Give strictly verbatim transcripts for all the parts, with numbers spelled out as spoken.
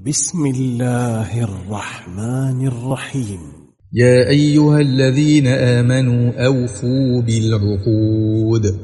بسم الله الرحمن الرحيم. يا أيها الذين آمنوا أوفوا بالعقود.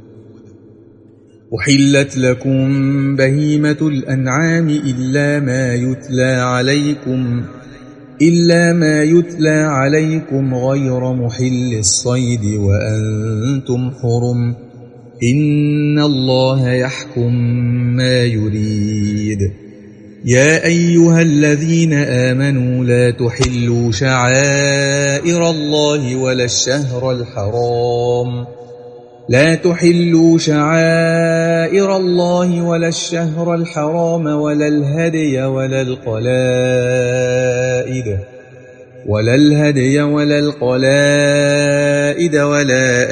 أحلت لكم بهيمة الأنعام إلا ما يتلى عليكم إلا ما يتلى عليكم غير محل الصيد وأنتم حرم، إن الله يحكم ما يريد. يا أيها الذين آمنوا لا تحلوا شعائر الله ولا الشهر الحرام لا تحلوا شعائر الله ولا الشهر الحرام ولا الهدي ولا القلائد ولا الهدي ولا القلائد ولا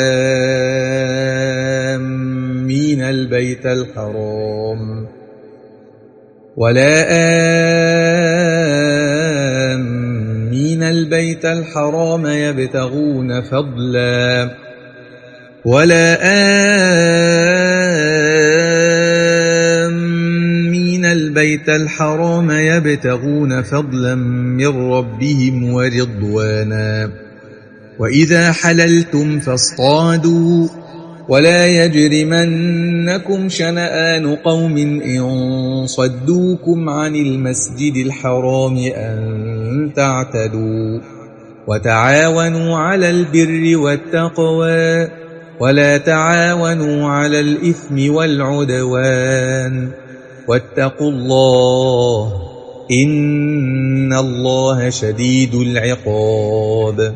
آمين البيت الحرام ولا آمين البيت الحرام يبتغون فضلا ولا آمين البيت الحرام يبتغون فضلا من ربهم ورضوانا. وإذا حللتم فاصطادوا ولا يجرمنكم شنآن قوم إن صدوكم عن المسجد الحرام أن تعتدوا وتعاونوا على البر والتقوى ولا تعاونوا على الإثم والعدوان واتقوا الله إن الله شديد العقاب.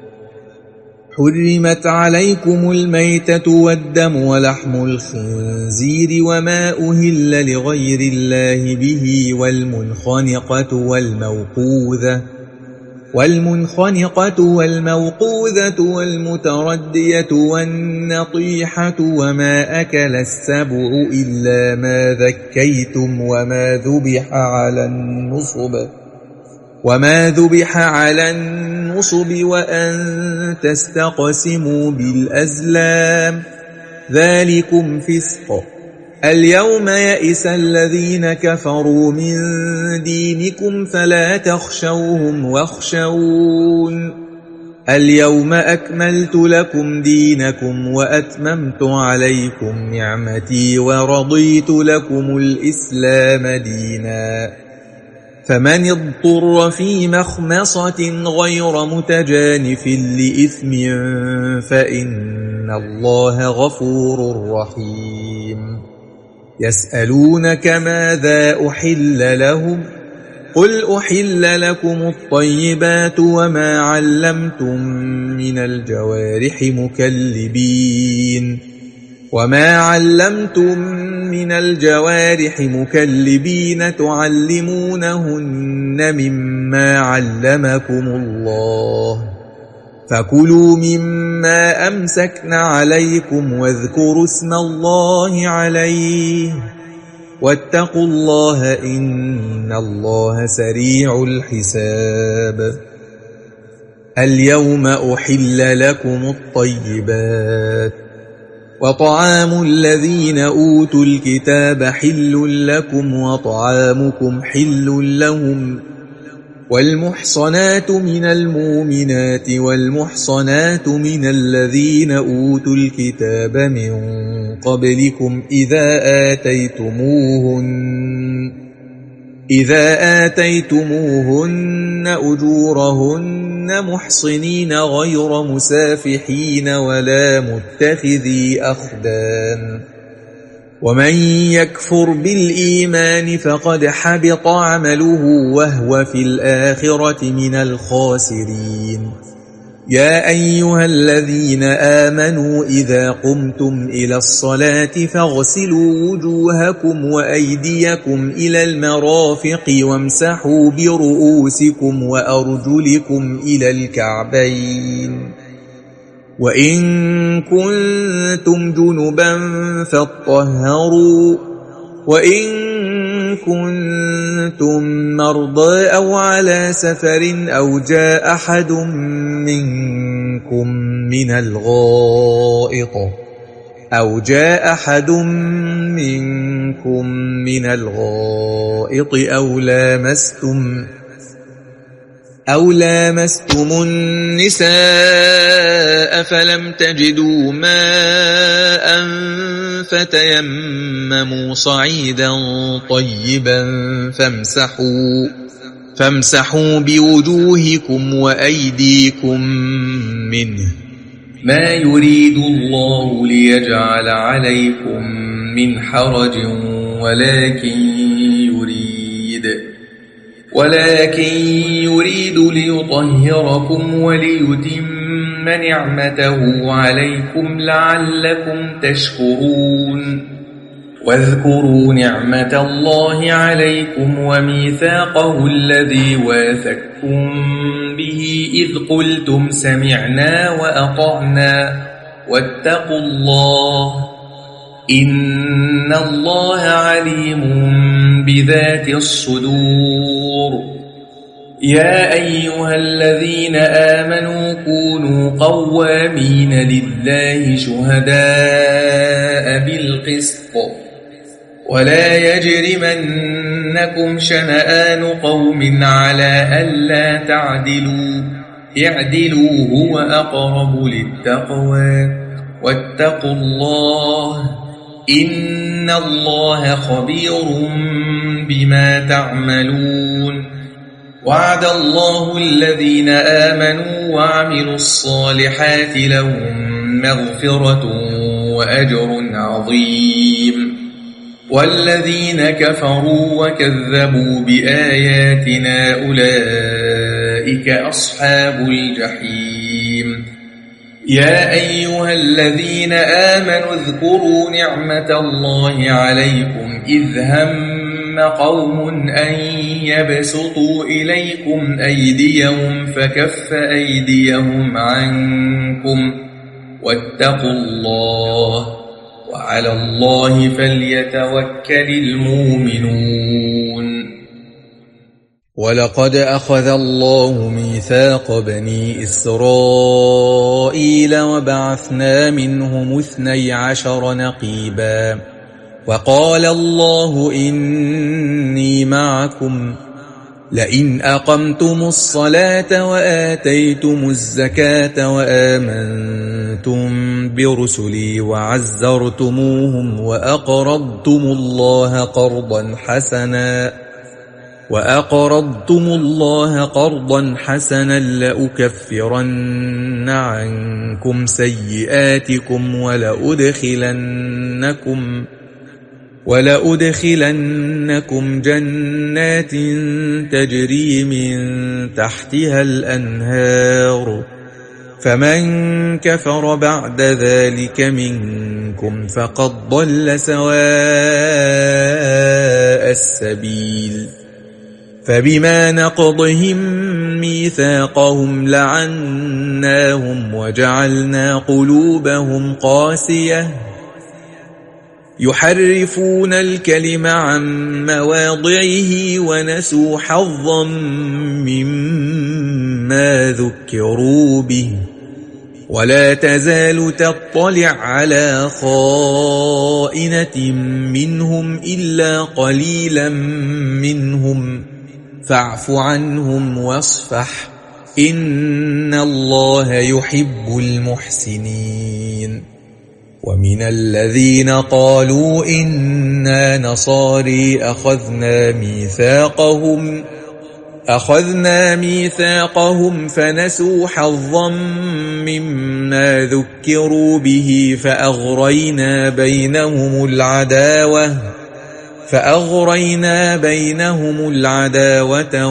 حرمت عليكم الميتة والدم ولحم الخنزير وما أهل لغير الله به والمنخنقة والموقوذة والمنخنقة والموقوذة والمتردية والنطيحة وما أكل السبع إلا ما ذكيتم وما ذبح على النصب وما ذبح على النصب وأن تستقسموا بالأزلام ذلكم فسق. اليوم يئس الذين كفروا من دينكم فلا تخشوهم واخشون اليوم أكملت لكم دينكم وأتممت عليكم نعمتي ورضيت لكم الإسلام دينا. فمن اضطر في مخمصة غير متجانف لإثم فإن الله غفور رحيم. يسألونك ماذا أحل لهم قل أحل لكم الطيبات وما علمتم من الجوارح مكلبين وما علمتم من الجوارح مكلبين تعلمونهن مما علمكم الله فكلوا مما أمسكن عليكم واذكروا اسم الله عليه واتقوا الله إن الله سريع الحساب. اليوم أحل لكم الطيبات وطعام الذين أوتوا الكتاب حل لكم وطعامكم حل لهم والمحصنات من المؤمنات والمحصنات من الذين أوتوا الكتاب من قبلكم إذا آتيتموهن إذا آتيتموهن أجورهن محصنين غير مسافحين ولا متخذي أخدان. ومن يكفر بالإيمان فقد حبط عمله وهو في الآخرة من الخاسرين. يا أيها الذين آمنوا إذا قمتم إلى الصلاة فاغسلوا وجوهكم وأيديكم إلى المرافق وامسحوا برؤوسكم وأرجلكم إلى الكعبين وإن كنتم جنبا فاطهروا وإن كنتم مرضى أو على سفر أو جاء أحد منكم من الغائط أو جاء أحد منكم من الغائط أو لامستم أو لامستم النساء فلم تجدوا ماء فتيمموا صعيدا طيبا فامسحوا فامسحوا بوجوهكم وأيديكم منه ما يريد الله ليجعل عليكم من حرج ولكن يريد ولكن يريد ليطهركم وليتم نعمته عليكم لعلكم تشكرون واذكروا نعمة الله عليكم وميثاقه الذي واثقكم به إذ قلتم سمعنا وأطعنا واتقوا الله إن الله عليم بذات الصدور يا أيها الذين آمنوا كونوا قوامين لله شهداء بالقسط ولا يجرمنكم شنآن قوم على ألا تعدلوا اعدلوا هو أقرب للتقوى واتقوا الله إن الله خبير بما تعملون وعد الله الذين آمنوا وعملوا الصالحات لهم مغفرة وأجر عظيم والذين كفروا وكذبوا بآياتنا أولئك أصحاب الجحيم يا أيها الذين آمنوا اذكروا نعمة الله عليكم إذ هم قوم أن يبسطوا إليكم أيديهم فكف أيديهم عنكم واتقوا الله وعلى الله فليتوكل المؤمنون ولقد أخذ الله ميثاق بني إسرائيل وبعثنا منهم اثني عشر نقيبا وقال الله إني معكم لئن أقمتم الصلاة وآتيتم الزكاة وآمنتم برسلي وعزرتموهم وأقرضتم الله قرضا حسنا وأقرضتم الله قرضا حسنا لأكفرن عنكم سيئاتكم ولأدخلنكم ولأدخلنكم جنات تجري من تحتها الأنهار فمن كفر بعد ذلك منكم فقد ضل سواء السبيل فبما نقضهم ميثاقهم لعناهم وجعلنا قلوبهم قاسية يحرفون الكلم عن مواضعه ونسوا حظا مما ذكروا به ولا تزال تطلع على خائنة منهم إلا قليلا منهم فاعف عنهم واصفح إن الله يحب المحسنين ومن الذين قالوا إنا نصاري أخذنا ميثاقهم أخذنا ميثاقهم فنسوا حظا مما ذكروا به فأغرينا بينهم العداوة فأغرينا بينهم العداوة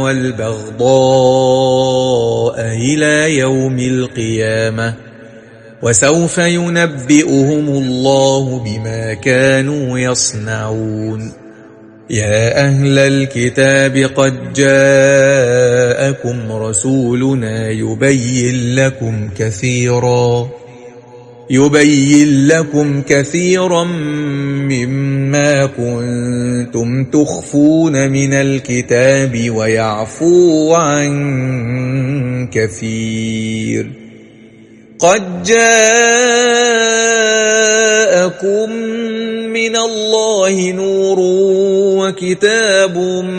والبغضاء إلى يوم القيامة وسوف ينبئهم الله بما كانوا يصنعون يا أهل الكتاب قد جاءكم رسولنا يبين لكم كثيرا يبين لكم كثيرا مما كنتم تخفون من الكتاب ويعفو عن كثير قد جاءكم من الله نور وكتاب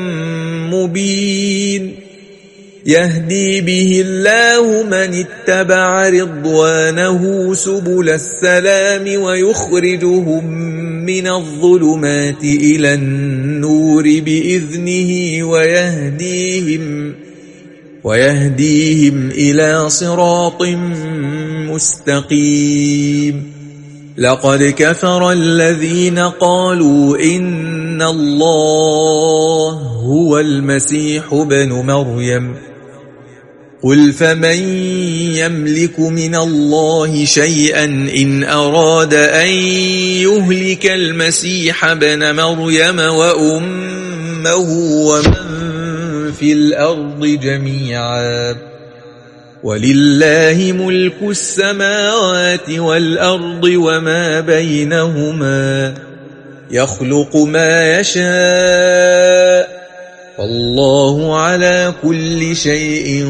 مبين يهدي به الله من اتبع رضوانه سبل السلام ويخرجهم من الظلمات إلى النور بإذنه ويهديهم ويهديهم إلى صراط مستقيم لقد كفر الذين قالوا إن الله هو المسيح ابن مريم قل فمن يملك من الله شيئا إن أراد أن يهلك المسيح ابن مريم وأمه ومن في الأرض جميعا ولله ملك السماوات والأرض وما بينهما يخلق ما يشاء والله على كل شيء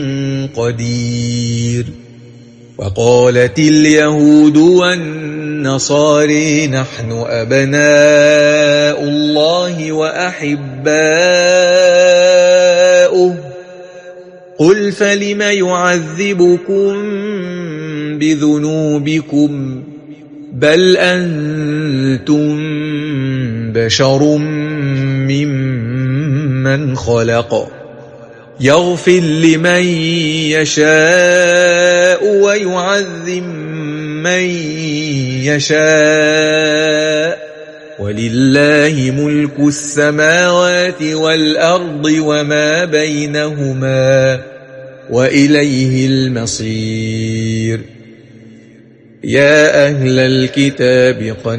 قدير وقالت اليهود والنصارى نحن أبناء الله وأحباؤه قل فلم يعذبكم بذنوبكم بل أنتم بشر ممن خلق يغفر لمن يشاء ويعذب من يشاء ولله ملك السماوات والأرض وما بينهما وإليه المصير يا أهل الكتاب قد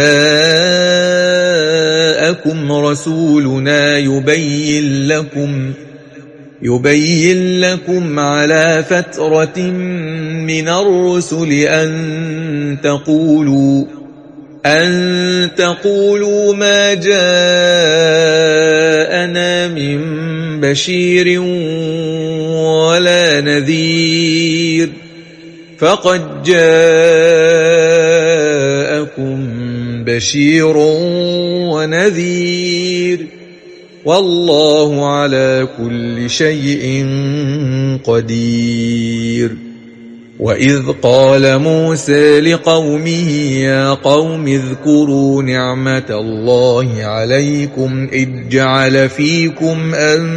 جاءكم رسولنا يبين لكم يبين لكم على فترة من الرسل أن تقولوا أن تقولوا ما جاءنا من بشير ولا نذير فقد جاءكم بشير ونذير والله على كل شيء قدير وإذ قال موسى لقومه يا قوم اذكروا نعمة الله عليكم إذ جعل فيكم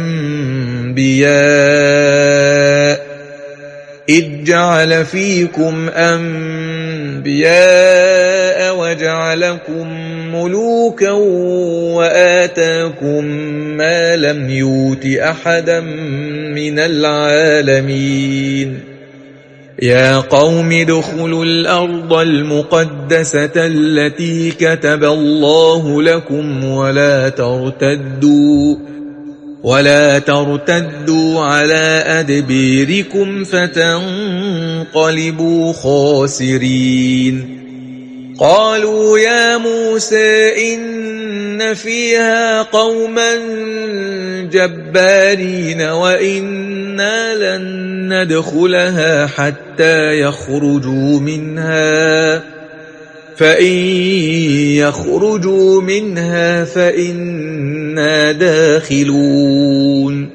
أنبياء إذ جعل فيكم أنبياء وجعلكم ملوكا وآتاكم ما لم يؤت أحدا من العالمين يا قوم ادخلوا الأرض المقدسة التي كتب الله لكم ولا ترتدوا ولا ترتدوا على أدبيركم فتنقلبوا خاسرين قالوا يا موسى إن فيها قوما جبارين وإنا لن ندخلها حتى يخرجوا منها فإن يخرجوا منها فإنا داخلون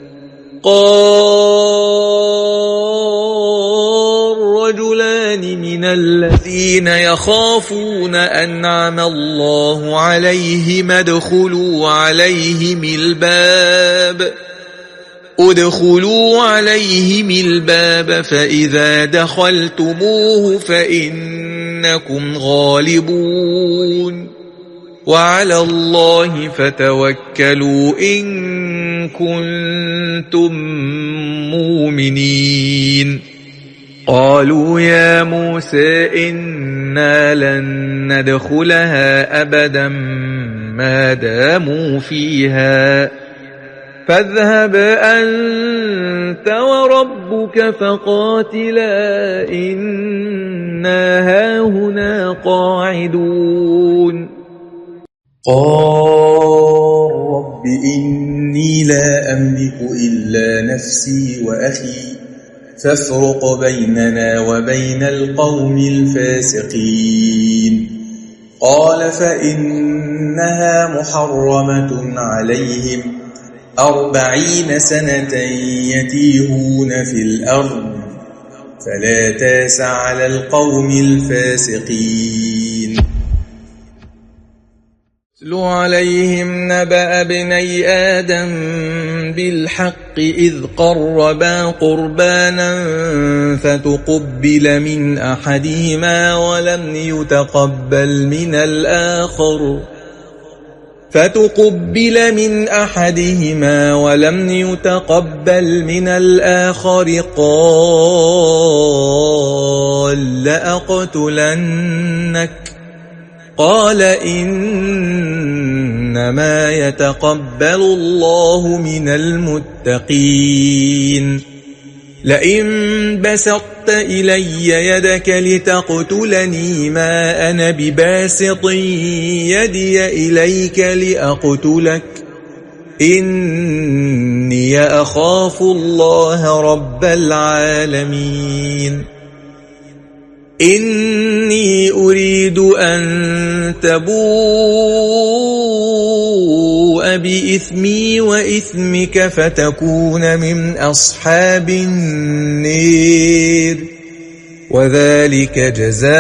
قال رجلان من الذين يخافون أنعم الله عليهم ادخلوا عليهم الباب ادخلوا عليهم الباب فإذا دخلتموه فإنكم غالبون وعلى الله فتوكلوا إن كنتم مؤمنين قالوا يا موسى إنا لن ندخلها أبدا ما داموا فيها فاذهب أنت وربك فقاتلا إنا هاهنا قاعدون قال رب إني لا أملك إلا نفسي وأخي فافرق بيننا وبين القوم الفاسقين. قال فإنها محرمة عليهم أربعين سنة يتيهون في الأرض فلا تاس على القوم الفاسقين. اتل عليهم نبأ ابني آدم بالحق إذ قربا قربانا فتقبل من أحدهما ولم يتقبل من الآخر فتقبل من أحدهما ولم يتقبل من الآخر قال لأقتلنك قال إنما يتقبل الله من المتقين. لئن بسطت إلي يدك لتقتلني ما أنا بباسط يدي إليك لأقتلك إني أخاف الله رب العالمين. إني أريد أن تبوء بإثمي وإثمك فتكون من أصحاب النير وذلك جزاء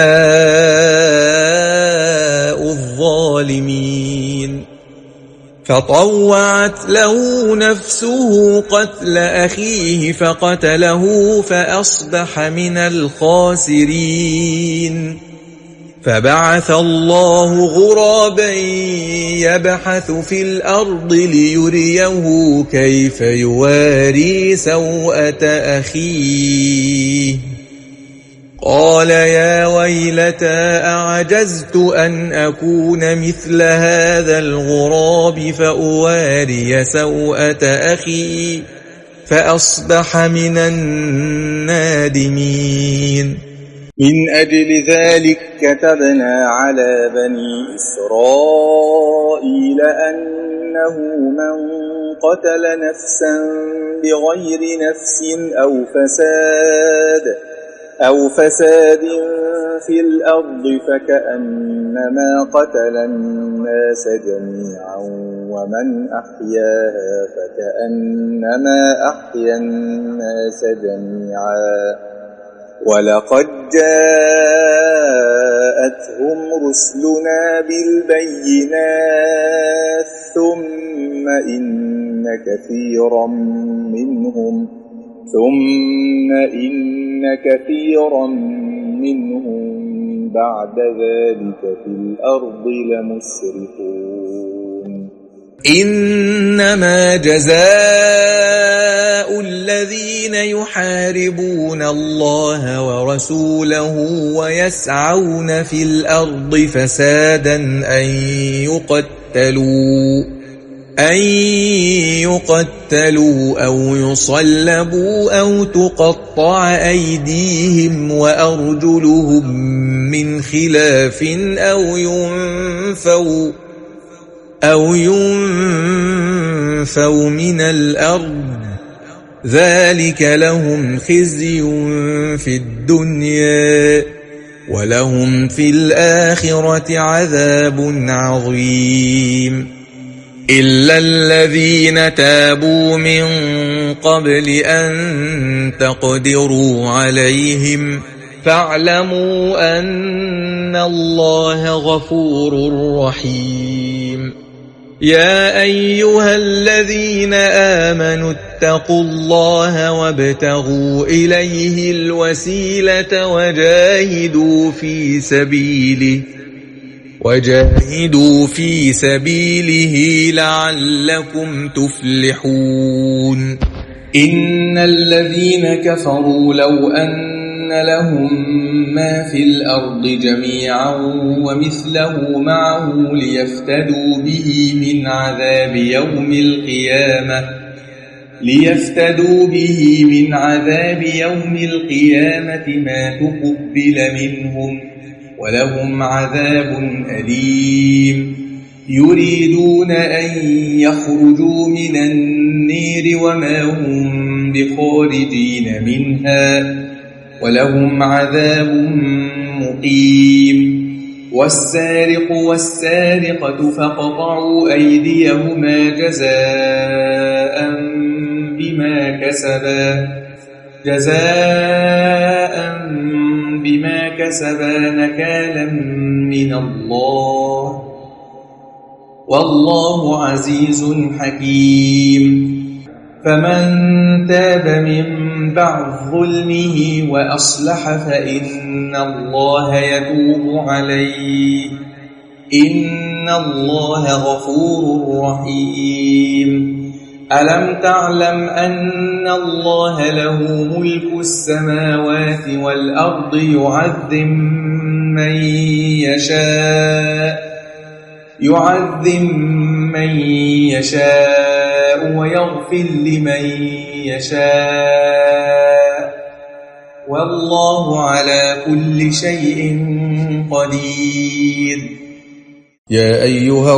الظالمين. فطوعت له نفسه قتل أخيه فقتله فأصبح من الخاسرين. فبعث الله غرابا يبحث في الأرض ليريه كيف يواري سوءة أخيه قال يا ويلتى أعجزت أن أكون مثل هذا الغراب فأواري سوءة أخي فأصبح من النادمين. من أجل ذلك كتبنا على بني إسرائيل أنه من قتل نفسا بغير نفس أو فساد أو فساد في الأرض فكأنما قتل الناس جميعا ومن أحياها فكأنما أحيا الناس جميعا. ولقد جاءتهم رسلنا بالبينات ثم إن كثيرا منهم ثم إن كثيرا منهم بعد ذلك في الأرض لمسرفون. إنما جزاء الذين يحاربون الله ورسوله ويسعون في الأرض فسادا أن يقتلوا أن يقتلوا أو يصلبوا أو تقطع أيديهم وأرجلهم من خلاف أو ينفوا أو ينفوا من الأرض ذلك لهم خزي في الدنيا ولهم في الآخرة عذاب عظيم. إلا الذين تابوا من قبل أن تقدروا عليهم فاعلموا أن الله غفور رحيم. يا أيها الذين آمنوا اتقوا الله وابتغوا إليه الوسيلة وجاهدوا في سبيله وجاهدوا في سبيله لعلكم تفلحون. إن الذين كفروا لو أن لهم ما في الأرض جميعا ومثله معه ليفتدوا به من عذاب يوم القيامة ليفتدوا به من عذاب يوم القيامة ما تقبل منهم ولهم عذاب أليم. يريدون أن يخرجوا من النير وما هم بخارجين منها ولهم عذاب مقيم. والسارق والسارقة فاقطعوا أيديهما جزاء بما كسبا جزاء بما كسبا نكالا من الله والله عزيز حكيم. فمن تاب من بعد ظلمه وأصلح فإن الله يتوب عليه إن الله غفور رحيم. ألم تعلم أن الله له ملك السماوات والأرض يعذب من يشاء يعذب من يشاء ويغفر لمن يشاء والله على كل شيء قدير. يا أيها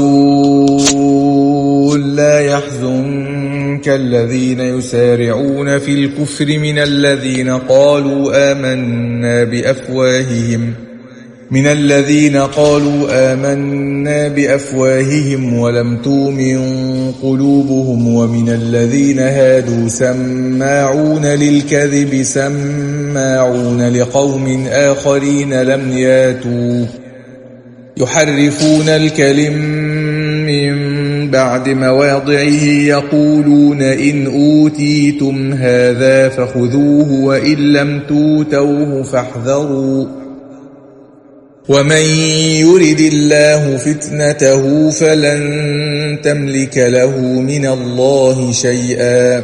الرسول لا يحزنك الذين يسارعون في الكفر من الذين قالوا آمنا بأفواههم من الذين قالوا آمنا بأفواههم ولم تؤمن قلوبهم ومن الذين هادوا سماعون للكذب سماعون لقوم آخرين لم ياتوا يحرفون الكلم من بعد مواضعه يقولون إن أوتيتم هذا فخذوه وإن لم توتوه فاحذروا ومن يرد الله فتنته فلن تملك له من الله شيئا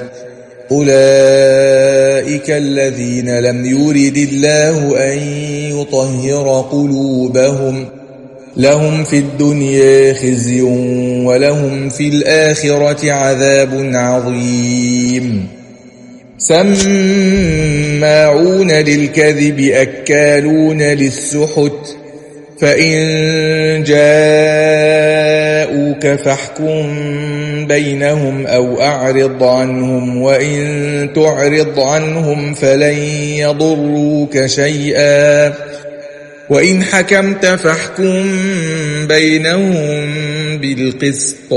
أولئك الذين لم يرد الله أن يطهر قلوبهم لهم في الدنيا خزي ولهم في الآخرة عذاب عظيم. سماعون للكذب أكالون للسحت فإن جاءوك فاحكم بينهم أو أعرض عنهم وإن تعرض عنهم فلن يضروك شيئا وإن حكمت فاحكم بينهم بالقسط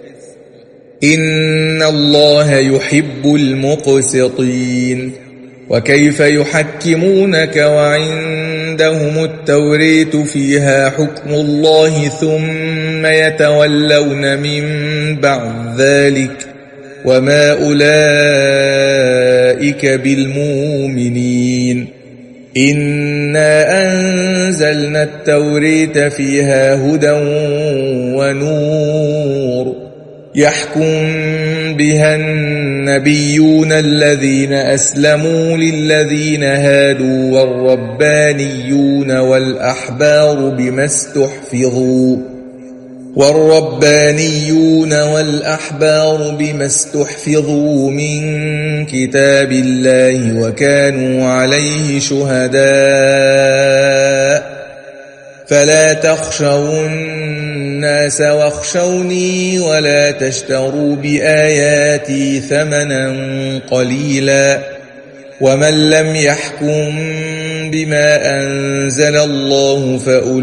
إن الله يحب المقسطين. وكيف يحكمونك وعندهم التوريت فيها حكم الله ثم يتولون من بعد ذلك وما أولئك بالمؤمنين. إنا أنزلنا التوريت فيها هدى ونور يحكم بها النبيون الذين أسلموا للذين هادوا والربانيون والأحبار بما استحفظوا والربانيون والأحبار بما استحفظوا من كتاب الله وكانوا عليه شهداء فلا تخشوا الناس واخشوني ولا تشتروا بآياتي ثمنا قليلا ومن لم يحكم بما أنزل الله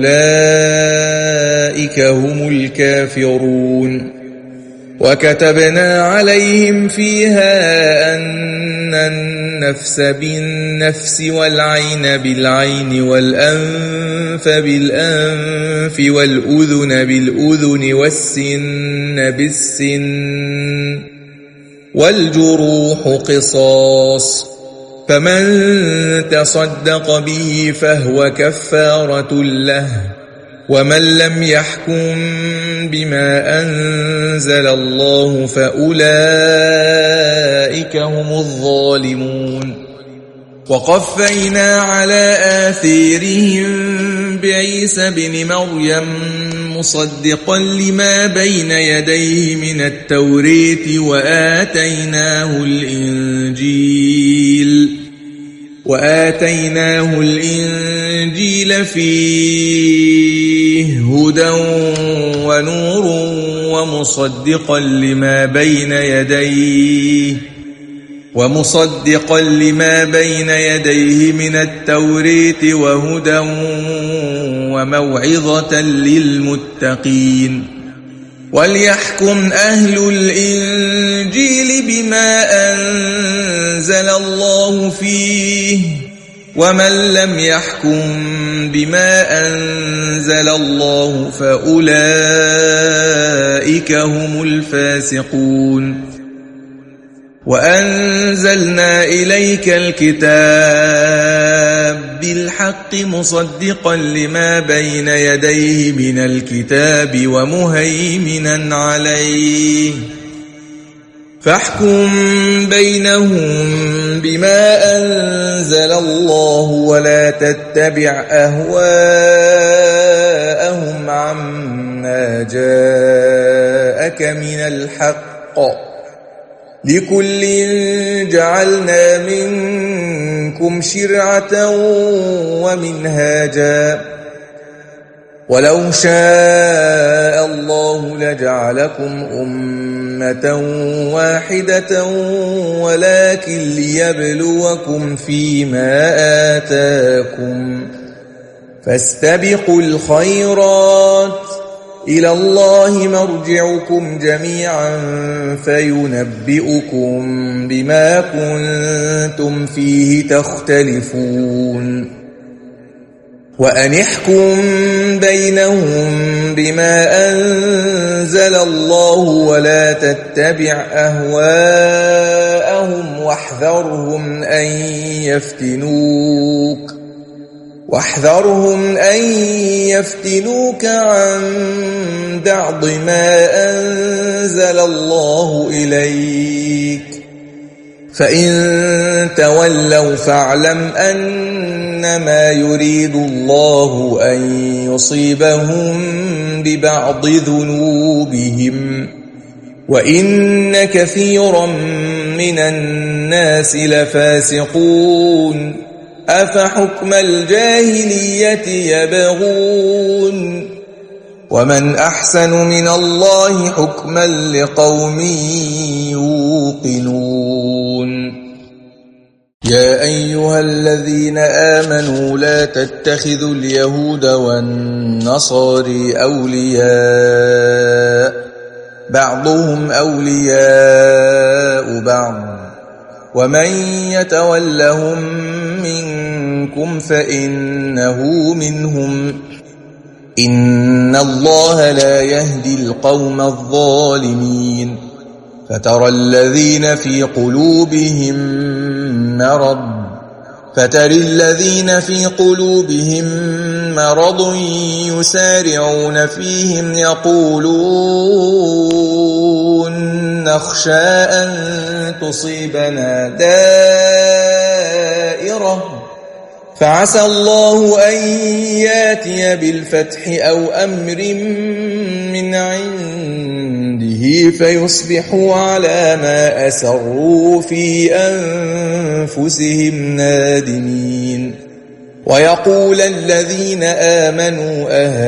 فأولئك هم الكافرون. وكتبنا عليهم فيها أن النفس بالنفس والعين بالعين والأنف بالأنف والأذن بالأذن والسن بالسن والجروح قصاص فمن تصدق به فهو كفارة له ومن لم يحكم بما أنزل الله فأولئك هم الظالمون. وقفينا على آثارهم بعيسى بن مريم مصدقا لما بين يديه من التوراة وآتيناه الإنجيل وآتيناه الإنجيل فيه هدى ونور، ومصدقا لما بين يديه ومصدقا لما بين يديه من التوريت وهدى وموعظة للمتقين وليحكم أهل الإنجيل بما أنزل الله فيه ومن لم يحكم بما أنزل الله فأولئك هم الفاسقون وأنزلنا إليك الكتاب بالحق مصدقا لما بين يديه من الكتاب ومهيمنا عليه فاحكم بينهم بما أنزل الله ولا تتبع أهواءهم عما جاءك من الحق لكل جعلنا منكم شرعة ومنهاجا ولو شاء الله لجعلكم أمة واحدة ولكن ليبلوكم فيما آتاكم فاستبقوا الخيرات إلى الله مرجعكم جميعا فينبئكم بما كنتم فيه تختلفون وأن احكم بينهم بما أنزل الله ولا تتبع أهواءهم واحذرهم أن يفتنوك واحذرهم أن يفتنوك عن بعض ما أنزل الله إليك فإن تولوا فاعلم أنما يريد الله أن يصيبهم ببعض ذنوبهم وإن كثيرا من الناس لفاسقون أفحكم الجاهلية يبغون ومن أحسن من الله حكما لقوم يوقنون يا أيها الذين آمنوا لا تتخذوا اليهود والنصارى أولياء بعضهم أولياء بعض ومن يتولهم منكم فإنه منهم إن الله لا يهدي القوم الظالمين فترى الذين في قلوبهم مرض فترى الذين في قلوبهم مرض يسارعون فيهم يقولون نخشى أن تصيبنا دائرة فعسى الله أن ياتي بالفتح أو أمر من عنده فيصبحوا على ما أسروا في أنفسهم نادمين ويقول الذين آمنوا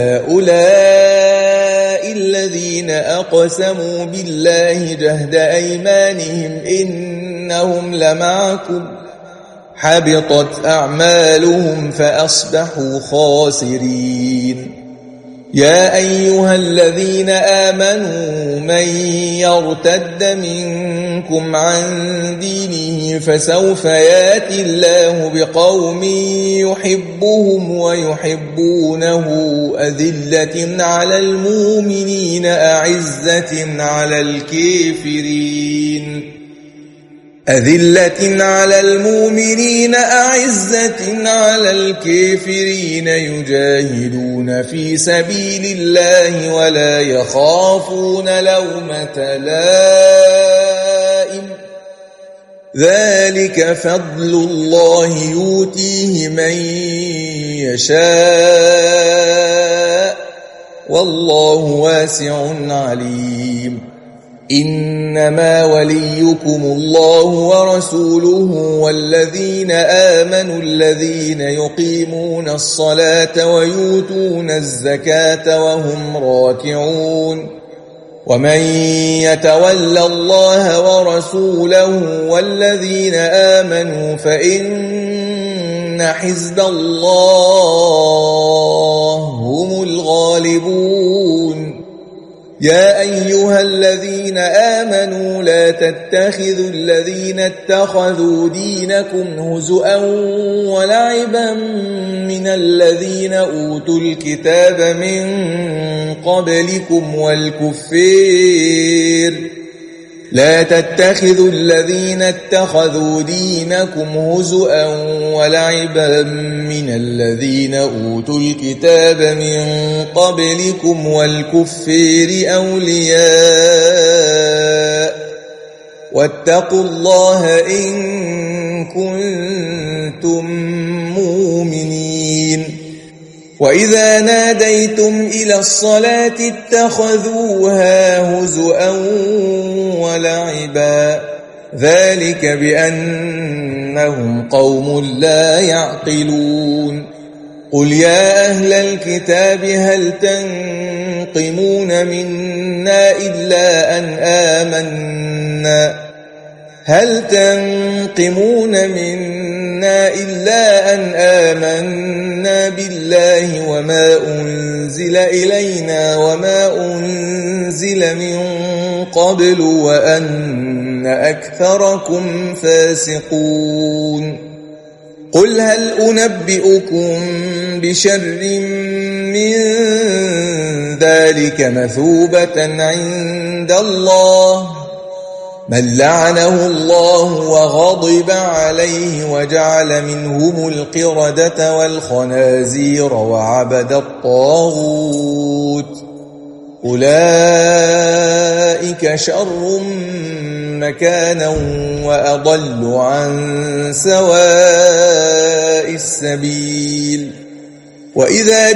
أهؤلاء الذين أقسموا بالله جهد أيمانهم إنهم لمعكم حبطت أعمالهم فأصبحوا خاسرين يا أيها الذين آمنوا من يرتد منكم عن دينه فسوف يأتي الله بقوم يحبهم ويحبونه أذلة على المؤمنين أعزة على الكافرين أذلة على المؤمنين أعزة على الكافرين يجاهدون في سبيل الله ولا يخافون لومة لائم ذلك فضل الله يؤتيه من يشاء والله واسع عليم إنما وليكم الله ورسوله والذين آمنوا الذين يقيمون الصلاة ويؤتون الزكاة وهم راكعون ومن يتول الله ورسوله والذين آمنوا فإن حزب الله هم الغالبون. يا أيها الذين آمنوا لا تتخذوا الذين اتخذوا دينكم هزؤا ولعبا من الذين أوتوا الكتاب من قبلكم والكفير لا تتخذوا الذين اتخذوا دينكم هزؤا ولعبا من الذين أوتوا الكتاب من قبلكم والكفير أولياء واتقوا الله إن كنتم مؤمنين. وإذا ناديتم إلى الصلاة اتخذوها هزؤا ولعبا ذلك بأنهم قوم لا يعقلون. قل يا أهل الكتاب هل تنقمون منا إلا أن آمنا هل تنقمون منا إلا أن آمنا بالله وما أنزل إلينا وما أنزل من قبل وأن أكثركم فاسقون. قل هل أنبئكم بشر من ذلك مثوبة عند الله من لعنه الله وغضب عليه وجعل منهم القردة والخنازير وعبد الطاغوت أولئك شر مكانا وأضل عن سواء السبيل. وإذا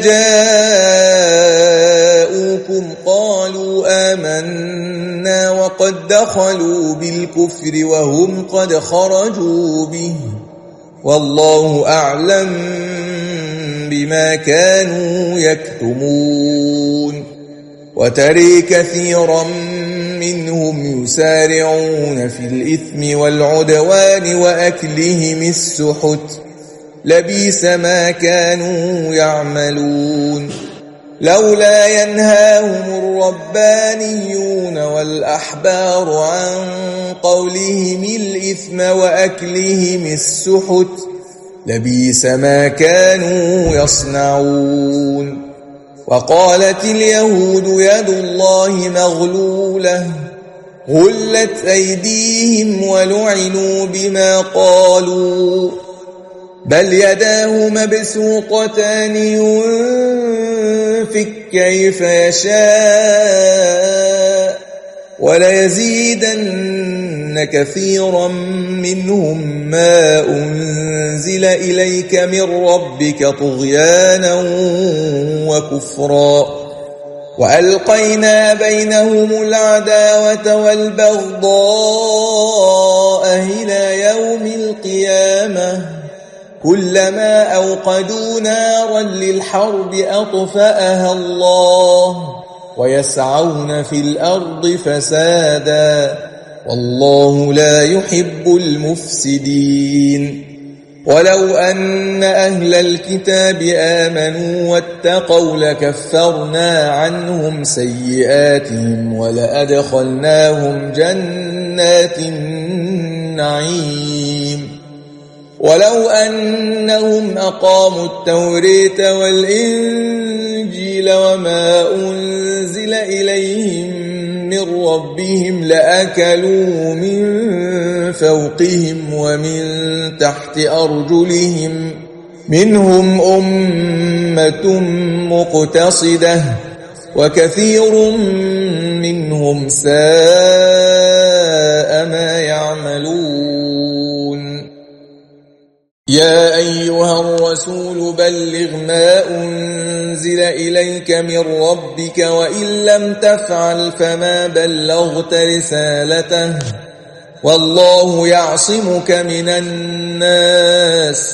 جاءوكم قالوا آمنا وقد دخلوا بالكفر وهم قد خرجوا به والله أعلم بما كانوا يكتمون. وترى كثيرا منهم يسارعون في الإثم والعدوان وأكلهم السحت لبئس ما كانوا يعملون. لولا ينهاهم الربانيون والأحبار عن قولهم الإثم وأكلهم السحت لبئس ما كانوا يصنعون. وقالت اليهود يد الله مغلولة غلت أيديهم ولعنوا بما قالوا بل يداه مبسوطتان ينفق كيف يشاء وليزيدن كثيرا منهم ما أنزل إليك من ربك طغيانا وكفرا وألقينا بينهم العداوة والبغضاء إلى يوم القيامة كلما أوقدوا نارا للحرب أطفأها الله ويسعون في الأرض فسادا والله لا يحب المفسدين. ولو أن أهل الكتاب آمنوا واتقوا لكفرنا عنهم سيئاتهم ولأدخلناهم جنات النعيم. ولو أنهم أقاموا التوراة والإنجيل وما أنزل إليهم من ربهم لأكلوا من فوقهم ومن تحت أرجلهم منهم أمة مقتصدة وكثير منهم ساء ما يعملون. يا أيها الرسول بلغ ما أنزل إليك من ربك وإن لم تفعل فما بلغت رسالته والله يعصمك من الناس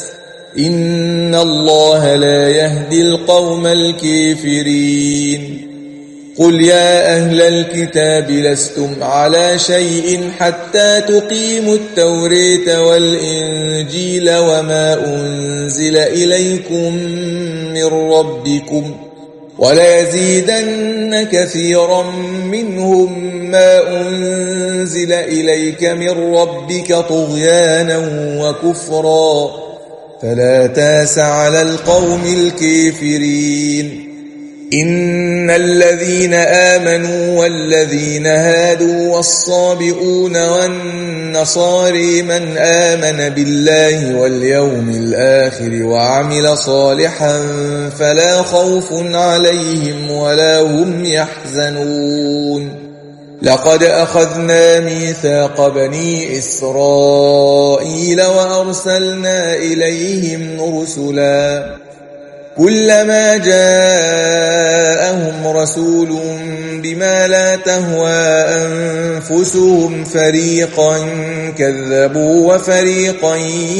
إن الله لا يهدي القوم الكافرين. قل يا أهل الكتاب لستم على شيء حتى تقيموا التوراة والإنجيل وما أنزل إليكم من ربكم وليزيدن كثيرا منهم ما أنزل إليك من ربك طغيانا وكفرا فلا تاس على القوم الكافرين. إن الذين آمنوا والذين هادوا والصابئون والنصاري من آمن بالله واليوم الآخر وعمل صالحا فلا خوف عليهم ولا هم يحزنون. لقد أخذنا ميثاق بني إسرائيل وأرسلنا إليهم رسلا كلما جاءهم رسول بما لا تهوى أنفسهم فريقا كذبوا وفريقا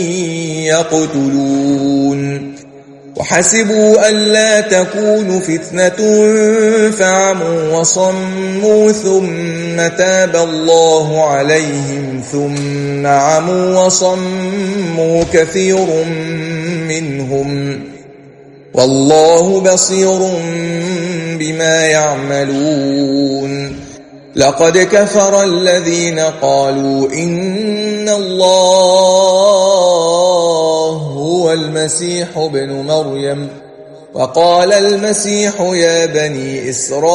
يقتلون وحسبوا ألا تكون فتنة فعموا وصموا ثم تاب الله عليهم ثم عموا وصموا كثير منهم والله بصير بما يعملون. لقد كفر الذين قالوا إن الله هو المسيح ابن مريم وقال المسيح يا بني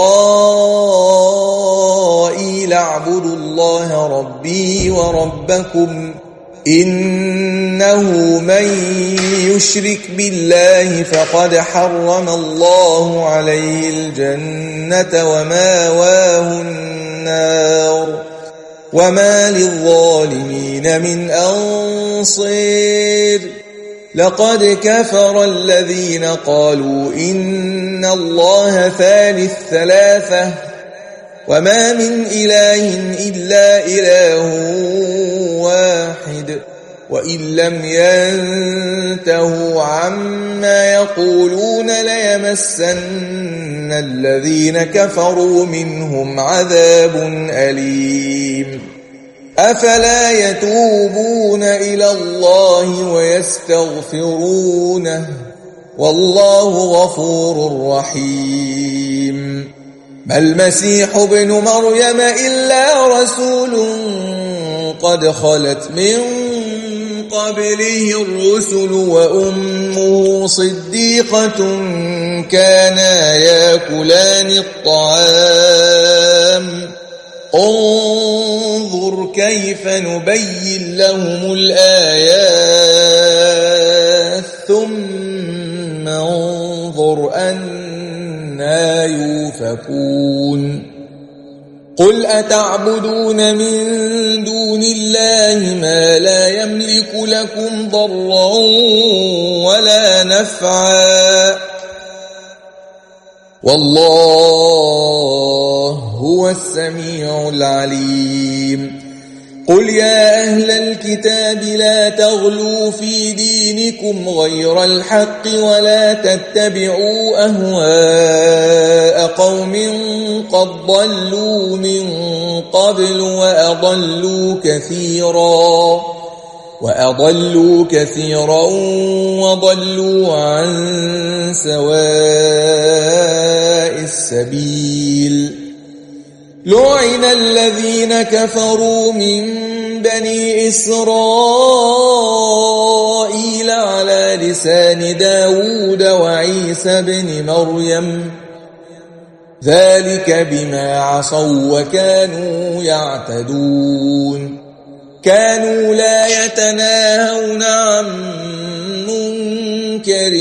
إسرائيل اعبدوا الله ربي وربكم إنه من يشرك بالله فقد حرم الله عليه الجنة وماواه النار وما للظالمين من أنصير. لقد كفر الذين قالوا إن الله ثالث ثلاثة وما من إله إلا إله واحد وإن لم ينتهوا عما يقولون ليمسن الذين كفروا منهم عذاب أليم. أفلا يتوبون إلى الله ويستغفرونه والله غفور رحيم. ما المسيح ابن مريم إلا رسول قد خلت من قبله الرسل وأمه صديقة كانا يأكلان الطعام انظر كيف نبين لهم الآيات ثم انظر أنى يؤفكون. قل أتعبدون من دون الله ما لا يملك لكم ضرا ولا نفعا والله هو السميع العليم. قل يا أهل الكتاب لا تغلوا في دينكم غير الحق ولا تتبعوا أهواء قوم قد ضلوا من قبل وأضلوا كثيرا وأضلوا كثيرا وضلوا عن سواء السبيل. لعن الذين كفروا من بني إسرائيل على لسان داود وعيسى بن مريم ذلك بما عصوا وكانوا يعتدون. كانوا لا يتناهون عن منكر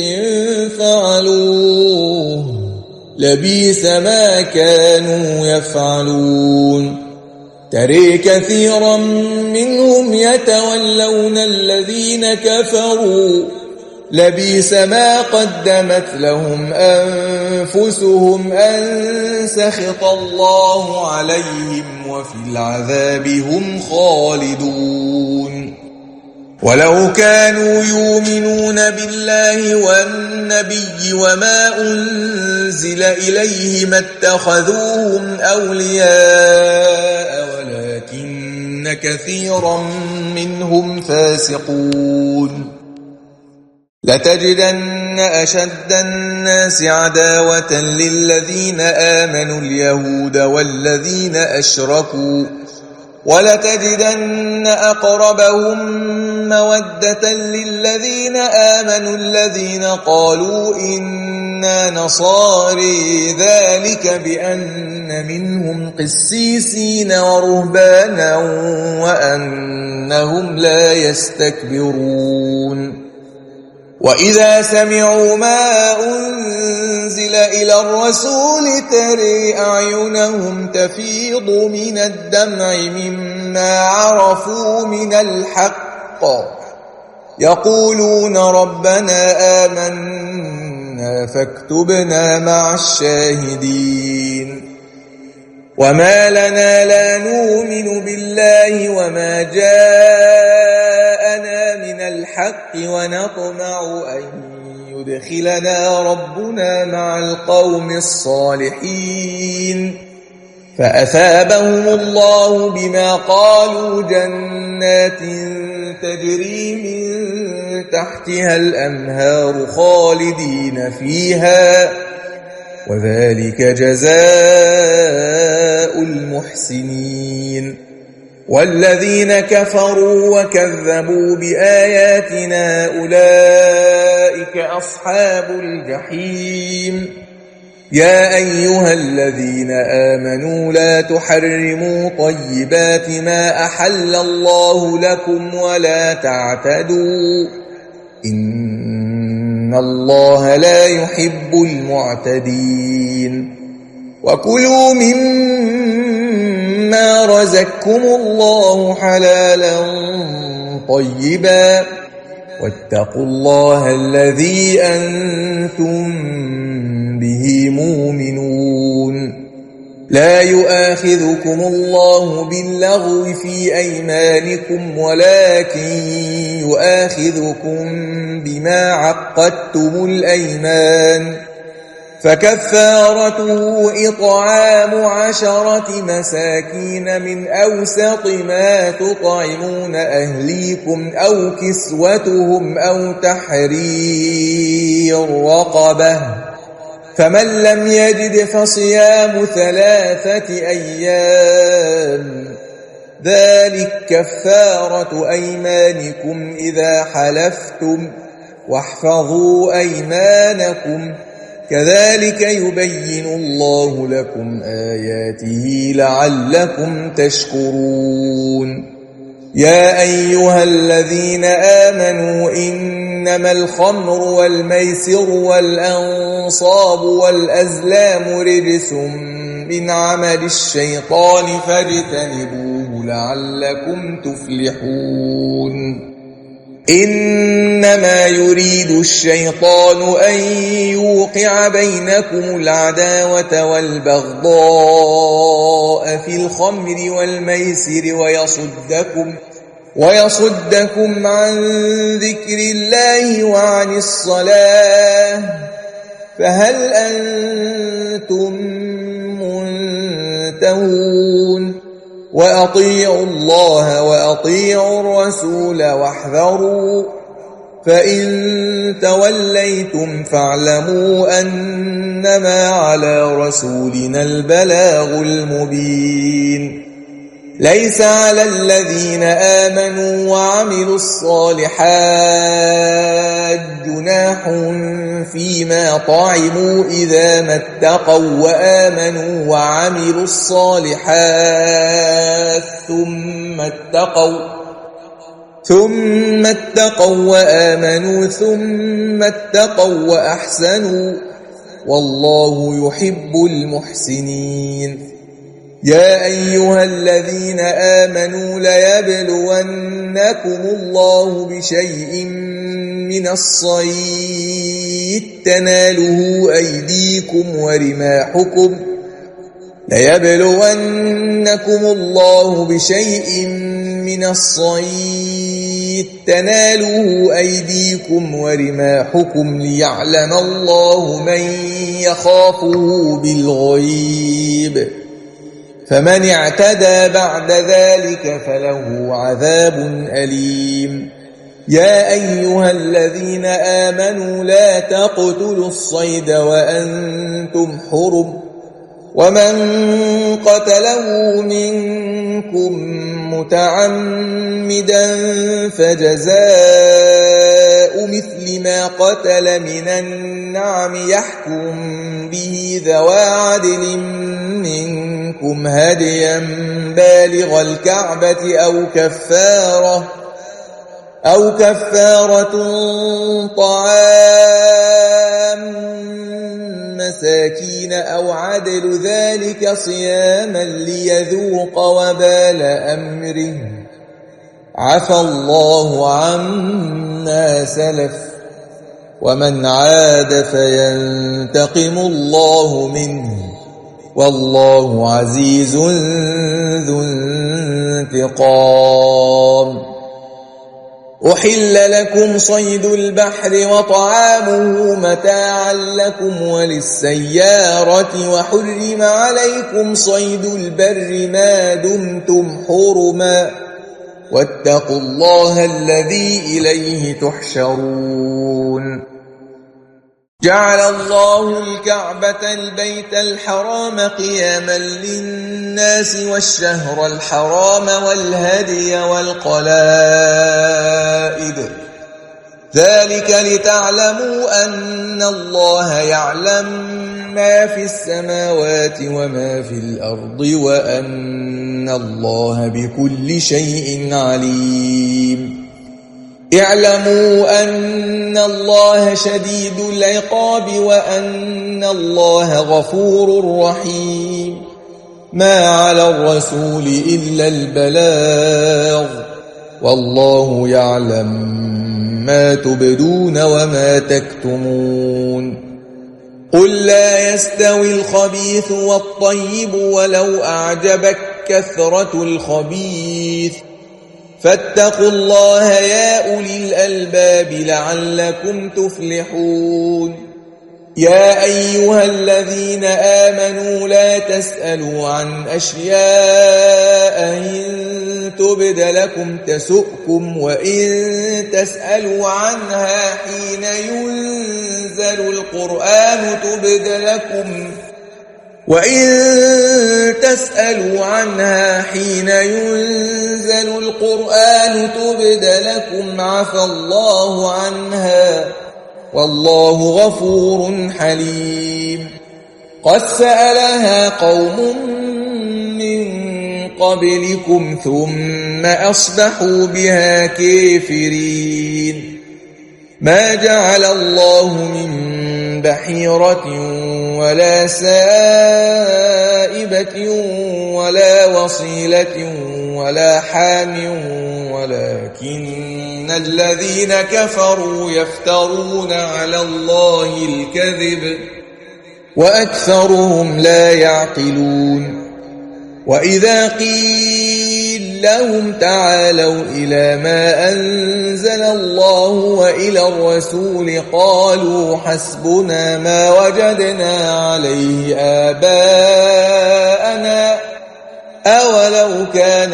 فعلوه لبئس ما كانوا يفعلون. ترى كثيرا منهم يتولون الذين كفروا لبئس ما قدمت لهم أنفسهم أن سخط الله عليهم وفي العذاب هم خالدون. ولو كانوا يؤمنون بالله والنبي وما أنزل إليه ما اتخذوهم أولياء ولكن كثيرا منهم فاسقون لتجدن أشد الناس عداوة للذين آمنوا اليهود والذين أشركوا ولتجدن أقربهم مودة للذين آمنوا الذين قالوا إنا نصاري ذلك بأن منهم قسيسين ورهبانا وأنهم لا يستكبرون وإذا سمعوا ما أنزل إلى الرسول ترى أعينهم تفيض من الدمع مما عرفوا من الحق يقولون ربنا آمنا فاكتبنا مع الشاهدين وما لنا لا نؤمن بالله وما جاءنا من الحق ونطمع أن يدخلنا ربنا مع القوم الصالحين فأثابهم الله بما قالوا جنات تجري من تحتها الأنهار خالدين فيها وذلك جزاء المحسنين والذين كفروا وكذبوا بآياتنا أولئك أصحاب الجحيم يا أيها الذين آمنوا لا تحرموا طيبات ما أحل الله لكم ولا تعتدوا إن الله لا يحب المعتدين وكلوا مما رزقكم الله حلالا طيبا واتقوا الله الذي أنتم به مؤمنون لا يؤاخذكم الله باللغو في أيمانكم ولكن يؤاخذكم بما عقدتم الأيمان فكفارته إطعام عشرة مساكين من أوسط ما تطعمون أهليكم أو كسوتهم أو تحرير رقبة فمن لم يجد فصيام ثلاثة أيام ذلك كفارة أيمانكم إذا حلفتم واحفظوا أيمانكم كذلك يبين الله لكم آياته لعلكم تشكرون يا أيها الذين آمنوا إنما الخمر والميسر والأنصاب والأزلام رجس من عمل الشيطان فاجتنبوه لعلكم تفلحون إنما يريد الشيطان أن يوقع بينكم العداوة والبغضاء في الخمر والميسر ويصدكم ويصدكم عن ذكر الله وعن الصلاة فهل أنتم منتهون وأطيعوا الله وأطيعوا الرسول واحذروا فإن توليتم فاعلموا أنما على رسولنا البلاغ المبين ليس على الذين آمنوا وعملوا الصالحات جناح فيما طعموا إذا ما اتقوا وآمنوا وعملوا الصالحات ثم اتقوا ثم اتقوا وآمنوا ثم اتقوا وأحسنوا والله يحب المحسنين يا أيها الذين آمنوا ليبلونكم الله بشيء من الصيد تناله أيديكم ورماحكم ليبلونكم الله بشيء من الصيد تناله أيديكم ورماحكم ليعلم الله من يخافه بالغيب فمن اعتدى بعد ذلك فله عذاب أليم يا أيها الذين آمنوا لا تقتلوا الصيد وأنتم حرم ومن قتله منكم متعمدا فجزاء مثل ما قتل من النعم يحكم به ذوى عدل منكم هديا بالغ الكعبة أو كفارة أو كفارة طعام مساكين أو عدل ذلك صياما ليذوق وبال أمره عفى الله عما سلف ومن عاد فينتقم الله منه والله عزيز ذو انتقام أحل لكم صيد البحر وطعامه متاعا لكم وللسيارة وحرم عليكم صيد البر ما دمتم حرما واتقوا الله الذي إليه تحشرون جعل الله الكعبة البيت الحرام قياما للناس والشهر الحرام والهدي والقلائد ذلك لتعلموا أن الله يعلم ما في السماوات وما في الأرض وأن الله بكل شيء عليم اعلموا أن الله شديد العقاب وأن الله غفور رحيم ما على الرسول إلا البلاغ والله يعلم ما تبدون وما تكتمون قل لا يستوي الخبيث والطيب ولو أعجبك كثرة الخبيث فاتقوا الله يا أولي الألباب لعلكم تفلحون يا أيها الذين آمنوا لا تسألوا عن أشياء إن تبد لكم تسؤكم وإن تسألوا عنها حين ينزل القرآن تبد لكم وإن تسألوا عنها حين ينزل القرآن تبد لكم عفى الله عنها والله غفور حليم قد سألها قوم من قبلكم ثم أصبحوا بها كافرين ما جعل الله من بحيرة ولا سائبة ولا وصيلة ولا حام ولكن الذين كفروا يفترون على الله الكذب وأكثرهم لا يعقلون وإذا قيل لهم تعالوا إلى ما أنزل الله وإلى الرسول قالوا حسبنا ما وجدنا عليه آباءنا أولو كان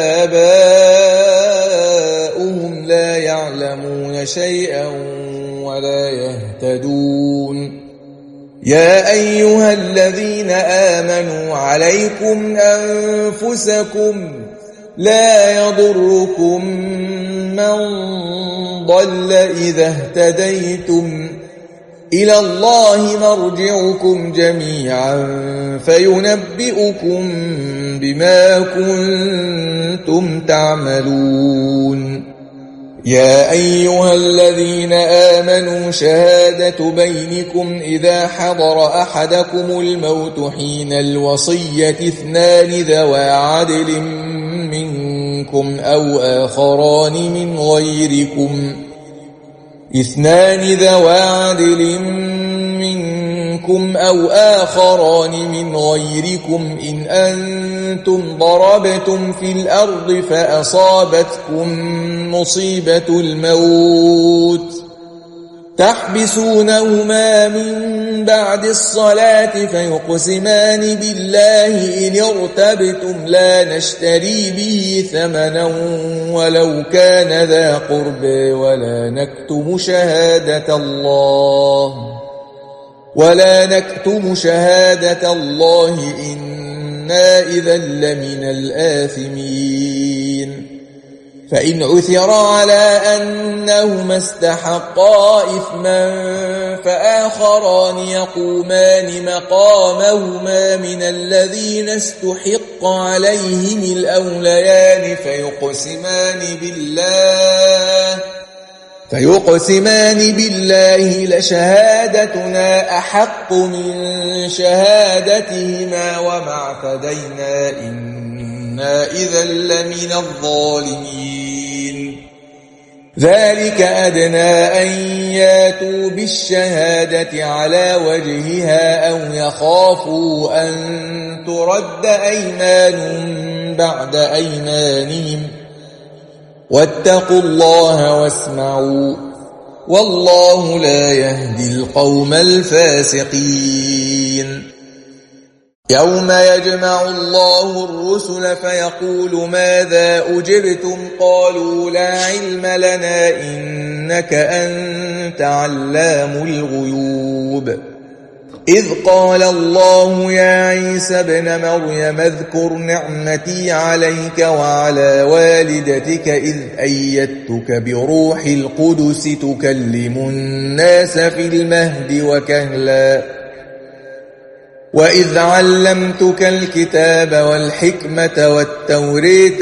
آباؤهم لا يعلمون شيئا ولا يهتدون يا أيها الذين آمنوا عليكم أنفسكم لا يضركم من ضل إذا اهتديتم إلى الله مرجعكم جميعا فينبئكم بما كنتم تعملون يا أيها الذين آمنوا شهادة بينكم إذا حضر أحدكم الموت حين الوصية اثنان ذوى عدل منكم أو آخران من غيركم اثنان ذوى عدل منكم منكم أو آخران من غيركم إن أنتم ضربتم في الأرض فأصابتكم مصيبة الموت تحبسونهما من بعد الصلاة فيقسمان بالله إن ارتبتم لا نشتري به ثمنا ولو كان ذا قرب ولا نكتم شهادة الله ولا نكتم شهادة الله إنا إذا لمن الآثمين فإن عثر على أنهما استحقا إثما فآخران يقومان مقامهما من الذين استحق عليهم الأوليان فيقسمان بالله فيقسمان بالله لشهادتنا أحق من شهادتهما وما اعتدينا إنا إذا لمن الظالمين ذلك أدنى أن ياتوا بالشهادة على وجهها أو يخافوا أن ترد أيمان بعد أيمانهم واتقوا الله واسمعوا والله لا يهدي القوم الفاسقين يوم يجمع الله الرسل فيقول ماذا أجبتم قالوا لا علم لنا إنك أنت علام الغيوب إذ قال الله يا عيسى ابن مريم اذكر نعمتي عليك وعلى والدتك إذ أيدتك بروح القدس تكلم الناس في المهد وكهلا وإذ علمتك الكتاب والحكمة والتوريت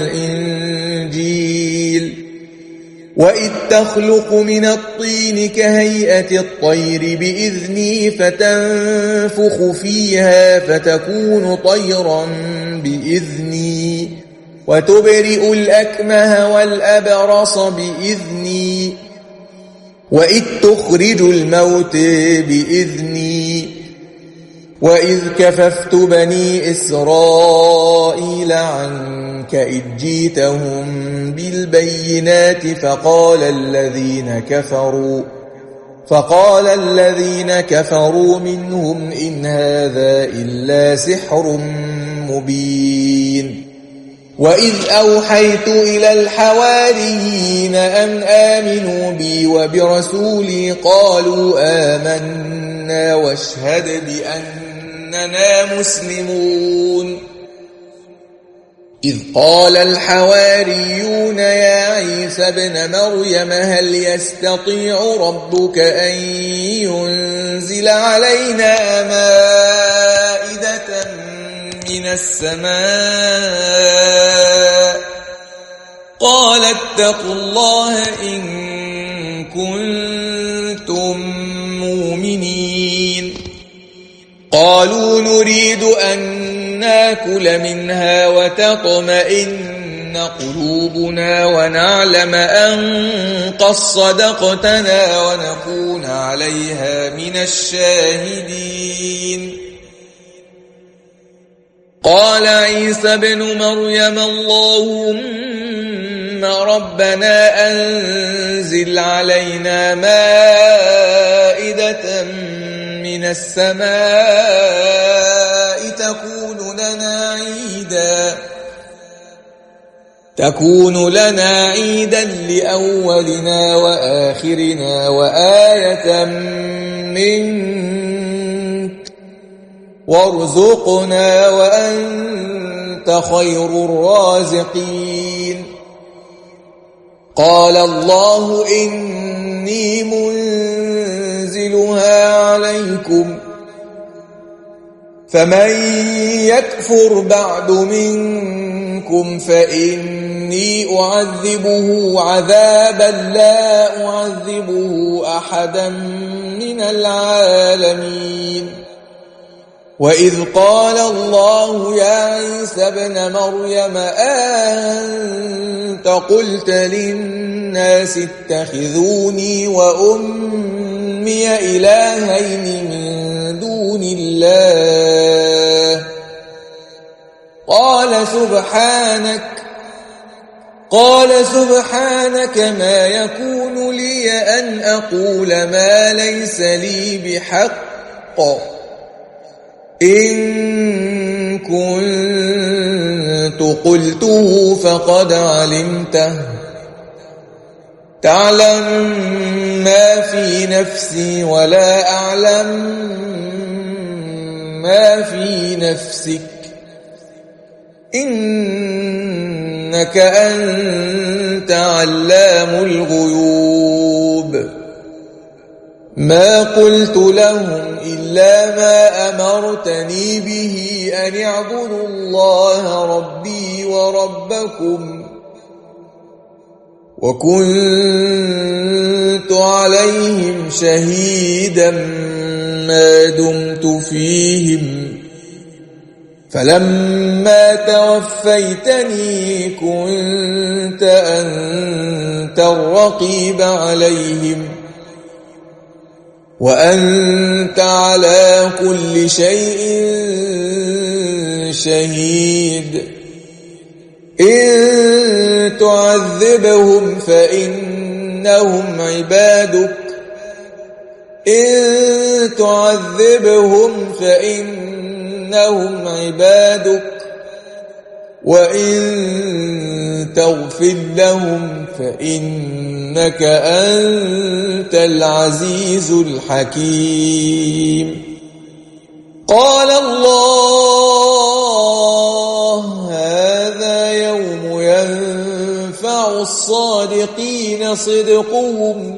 والإنجيل وإذ تخلق من الطين كهيئة الطير بإذني فتنفخ فيها فتكون طيرا بإذني وتبرئ الأكمه والأبرص بإذني وإذ تخرج الموت بإذني وإذ كففت بني إسرائيل عنك إذ جيتهم بالبينات فقال الذين كفروا فقال الذين كفروا منهم إن هذا إلا سحر مبين وإذ أوحيت إلى الحواريين أن آمنوا بي وبرسولي قالوا آمنا واشهد بأننا مسلمون إذ قال الحواريون يا عيسى ابن مريم هل يستطيع ربك أن ينزل علينا مائدة من السماء قال اتقوا الله إن كنتم مؤمنين قالوا نريد أن ناكل منها وتطمئن قلوبنا ونعلم أن قد صدقتنا ونكون عليها من الشاهدين قال عيسى ابن مريم اللهم ربنا أنزل علينا مائدة من السماء تكون لنا عيدا تكون لنا عيدا لأولنا وآخرنا وآية منك وارزقنا وأنت خير الرازقين قال الله إني منزلها عليكم فمن يكفر بعد منكم فإني أعذبه عذابا لا أعذبه أحدا من العالمين وإذ قال الله يا عيسى ابن مريم أنت قلت للناس اتخذوني وأمي إلهين من دون الله قال سبحانك قال سبحانك ما يكون لي أن أقول ما ليس لي بحق إن كنت قلته فقد علمته تعلم ما في نفسي ولا أعلم ما في نفسك إنك أنت علام الغيوب ما قلت لهم إلا ما أمرتني به أن اعبدوا الله ربي وربكم وكنت عليهم شهيدا ما دمت فيهم فلما توفيتني كنت أنت الرقيب عليهم وأنت على كل شيء شهيد إن تعذبهم فإنهم عبادك إن تعذبهم فإنهم عبادك وإن تغفر لهم فإنك أنت العزيز الحكيم قال الله هذا يوم ينفع الصادقين صدقهم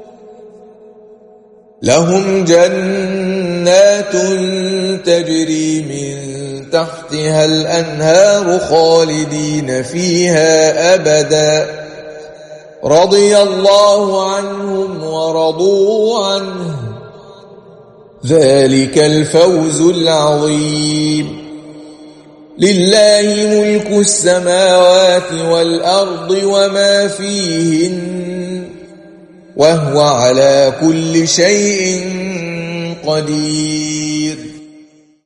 لهم جنات تجري من تحتها الأنهار خالدين فيها أبدا رضي الله عنهم ورضوا عنه ذلك الفوز العظيم لله ملك السماوات والأرض وما فيهن وهو على كل شيء قدير